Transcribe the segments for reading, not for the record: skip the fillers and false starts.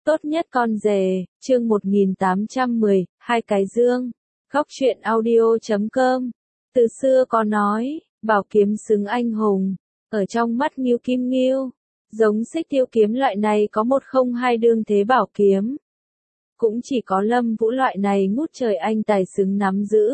Tốt nhất con rể, chương 1810, hai cái dương. Góc truyện audio.com. Từ xưa có nói, bảo kiếm xứng anh hùng, ở trong mắt Ngưu Kim Ngưu, giống Xích Tiêu kiếm loại này có một không hai đương thế bảo kiếm. Cũng chỉ có Lâm Vũ loại này ngút trời anh tài xứng nắm giữ.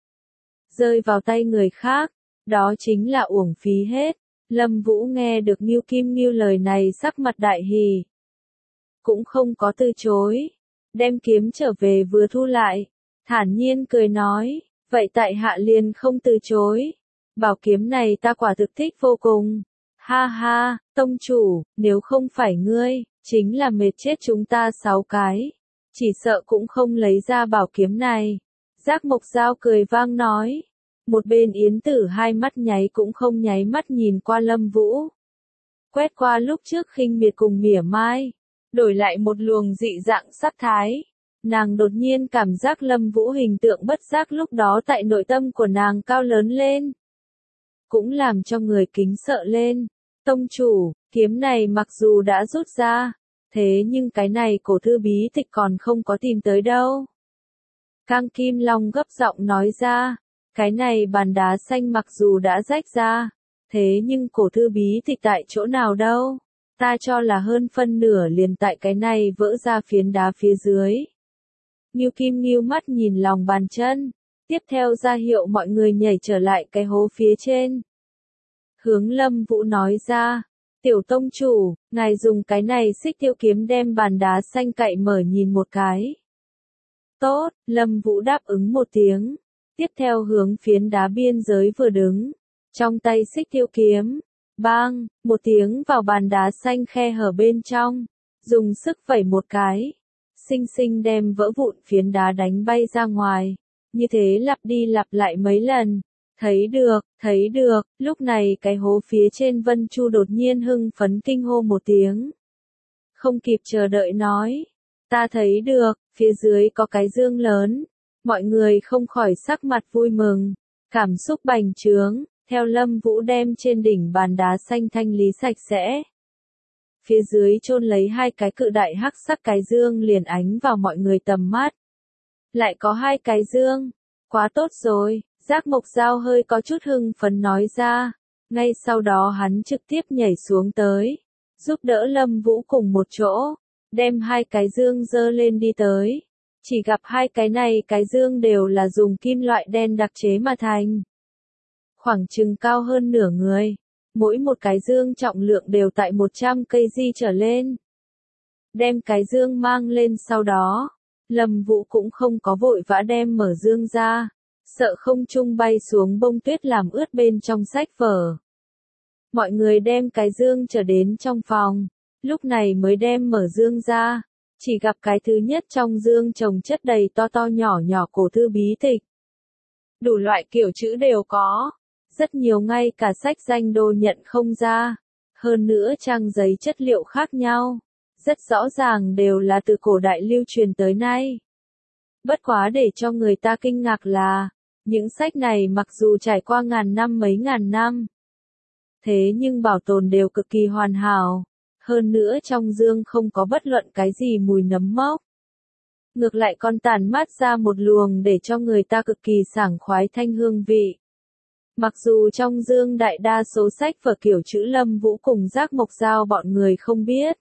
Rơi vào tay người khác, đó chính là uổng phí hết. Lâm Vũ nghe được Ngưu Kim Ngưu lời này sắc mặt đại hỉ. Cũng không có từ chối, đem kiếm trở về vừa thu lại, thản nhiên cười nói, vậy tại hạ liền không từ chối, bảo kiếm này ta quả thực thích vô cùng. Ha ha, tông chủ, nếu không phải ngươi, chính là mệt chết chúng ta 6 cái, chỉ sợ cũng không lấy ra bảo kiếm này. Giác Mộc Dao cười vang nói, một bên Yến Tử hai mắt nháy cũng không nháy mắt nhìn qua Lâm Vũ. Quét qua lúc trước khinh miệt cùng mỉa mai, đổi lại một luồng dị dạng sát thái. Nàng đột nhiên cảm giác Lâm Vũ hình tượng bất giác lúc đó tại nội tâm của nàng cao lớn lên. Cũng làm cho người kính sợ lên. Tông chủ, kiếm này mặc dù đã rút ra, thế nhưng cái này cổ thư bí tịch còn không có tìm tới đâu. Cang Kim Long gấp giọng nói ra, cái này bàn đá xanh mặc dù đã rách ra, thế nhưng cổ thư bí tịch tại chỗ nào đâu? Ta cho là hơn phân nửa liền tại cái này vỡ ra phiến đá phía dưới. Ngưu Kim Ngưu mắt nhìn lòng bàn chân, tiếp theo ra hiệu mọi người nhảy trở lại cái hố phía trên. Hướng Lâm Vũ nói ra, tiểu tông chủ, ngài dùng cái này Xích Tiêu kiếm đem bàn đá xanh cậy mở nhìn một cái. Tốt, Lâm Vũ đáp ứng một tiếng, tiếp theo hướng phiến đá biên giới vừa đứng, trong tay Xích Tiêu kiếm. Bang, một tiếng vào bàn đá xanh khe hở bên trong, dùng sức vẩy một cái, xinh xinh đem vỡ vụn phiến đá đánh bay ra ngoài, như thế lặp đi lặp lại mấy lần. Thấy được, lúc này cái hố phía trên Vân Chu đột nhiên hưng phấn kinh hô một tiếng. Không kịp chờ đợi nói, ta thấy được, phía dưới có cái dương lớn, mọi người không khỏi sắc mặt vui mừng, cảm xúc bành trướng. Theo Lâm Vũ đem trên đỉnh bàn đá xanh thanh lý sạch sẽ. Phía dưới chôn lấy hai cái cự đại hắc sắc cái dương liền ánh vào mọi người tầm mắt. Lại có hai cái dương, quá tốt rồi, Giác Mộc Dao hơi có chút hưng phấn nói ra. Ngay sau đó hắn trực tiếp nhảy xuống tới, giúp đỡ Lâm Vũ cùng một chỗ, đem hai cái dương dơ lên đi tới. Chỉ gặp hai cái này cái dương đều là dùng kim loại đen đặc chế mà thành. Khoảng chừng cao hơn nửa người, mỗi một cái dương trọng lượng đều tại 100 cây di trở lên. Đem cái dương mang lên sau đó, Lâm Vũ cũng không có vội vã đem mở dương ra, sợ không trung bay xuống bông tuyết làm ướt bên trong sách vở. Mọi người đem cái dương trở đến trong phòng, lúc này mới đem mở dương ra, chỉ gặp cái thứ nhất trong dương chồng chất đầy to to nhỏ nhỏ cổ thư bí tịch. Đủ loại kiểu chữ đều có. Rất nhiều ngay cả sách danh đô nhận không ra, hơn nữa trang giấy chất liệu khác nhau, rất rõ ràng đều là từ cổ đại lưu truyền tới nay. Bất quá để cho người ta kinh ngạc là, những sách này mặc dù trải qua mấy ngàn năm, thế nhưng bảo tồn đều cực kỳ hoàn hảo, hơn nữa trong dương không có bất luận cái gì mùi nấm mốc. Ngược lại còn tản mát ra một luồng để cho người ta cực kỳ sảng khoái thanh hương vị. Mặc dù trong dương đại đa số sách vở kiểu chữ Lâm Vũ cùng Giác Mộc Dao bọn người không biết.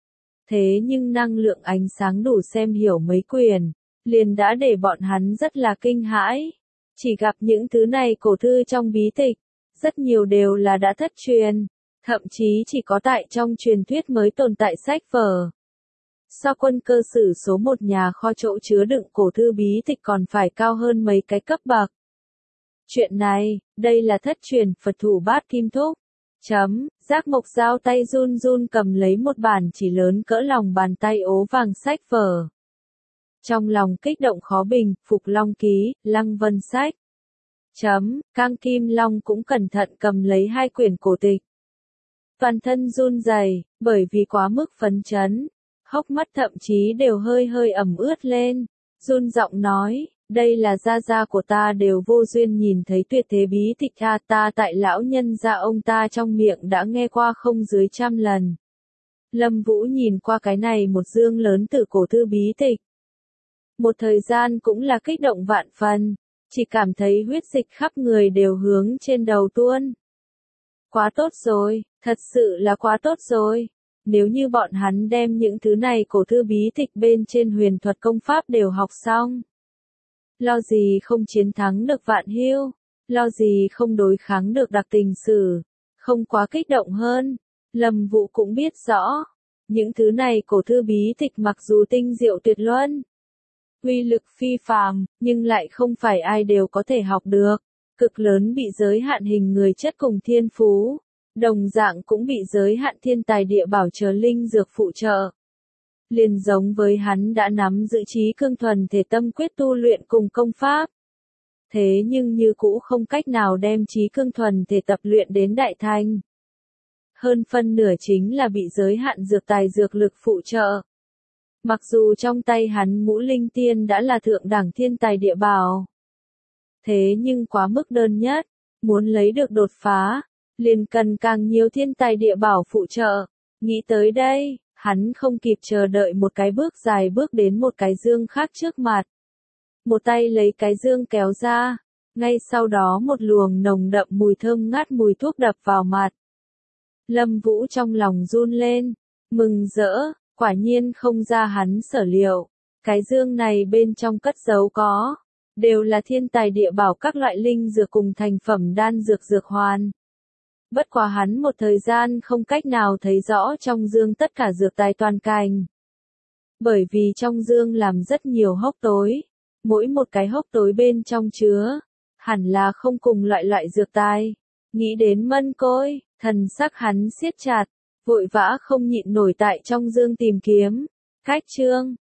Thế nhưng năng lượng ánh sáng đủ xem hiểu mấy quyển, liền đã để bọn hắn rất là kinh hãi. Chỉ gặp những thứ này cổ thư trong bí tịch, rất nhiều đều là đã thất truyền, thậm chí chỉ có tại trong truyền thuyết mới tồn tại sách vở. So Quân Cơ Sử số 1 nhà kho chỗ chứa đựng cổ thư bí tịch còn phải cao hơn mấy cái cấp bậc. Chuyện này, đây là thất truyền Phật thủ Bát Kim Thúc. Giác Mộc Dao tay run run cầm lấy một bản chỉ lớn cỡ lòng bàn tay ố vàng sách vở. Trong lòng kích động khó bình, Phục Long Ký, Lăng Vân Sách. Cang Kim Long cũng cẩn thận cầm lấy hai quyển cổ tịch. Toàn thân run rẩy, bởi vì quá mức phấn chấn, hốc mắt thậm chí đều hơi ẩm ướt lên, run giọng nói. Đây là gia gia của ta đều vô duyên nhìn thấy tuyệt thế bí tịch ta tại lão nhân gia ông ta trong miệng đã nghe qua không dưới 100 lần. Lâm Vũ nhìn qua cái này một dương lớn từ cổ thư bí tịch. Một thời gian cũng là kích động vạn phần, chỉ cảm thấy huyết dịch khắp người đều hướng trên đầu tuôn. Quá tốt rồi, thật sự là quá tốt rồi. Nếu như bọn hắn đem những thứ này cổ thư bí tịch bên trên huyền thuật công pháp đều học xong. Lo gì không chiến thắng được Vạn Hưu, lo gì không đối kháng được Đặc Tình Sử, không quá kích động hơn. Lâm Vũ cũng biết rõ, những thứ này cổ thư bí tịch mặc dù tinh diệu tuyệt luân, uy lực phi phàm, nhưng lại không phải ai đều có thể học được, cực lớn bị giới hạn hình người chất cùng thiên phú, đồng dạng cũng bị giới hạn thiên tài địa bảo chờ linh dược phụ trợ. Liền giống với hắn đã nắm giữ trí cương thuần thể tâm quyết tu luyện cùng công pháp. Thế nhưng như cũ không cách nào đem trí cương thuần thể tập luyện đến đại thành. Hơn phân nửa chính là bị giới hạn dược tài dược lực phụ trợ. Mặc dù trong tay hắn ngũ linh tiên đã là thượng đẳng thiên tài địa bảo. Thế nhưng quá mức đơn nhất, muốn lấy được đột phá, liền cần càng nhiều thiên tài địa bảo phụ trợ. Nghĩ tới đây, hắn không kịp chờ đợi một cái bước dài bước đến một cái dương khác trước mặt. Một tay lấy cái dương kéo ra, ngay sau đó một luồng nồng đậm mùi thơm ngát mùi thuốc đập vào mặt. Lâm Vũ trong lòng run lên, mừng rỡ, quả nhiên không ra hắn sở liệu. Cái dương này bên trong cất giấu có, đều là thiên tài địa bảo các loại linh dược cùng thành phẩm đan dược dược hoàn. Bất quá hắn một thời gian không cách nào thấy rõ trong dương tất cả dược tài toàn cành. Bởi vì trong dương làm rất nhiều hốc tối, mỗi một cái hốc tối bên trong chứa, hẳn là không cùng loại dược tài. Nghĩ đến Mân Côi, thần sắc hắn siết chặt, vội vã không nhịn nổi tại trong dương tìm kiếm. Cách chương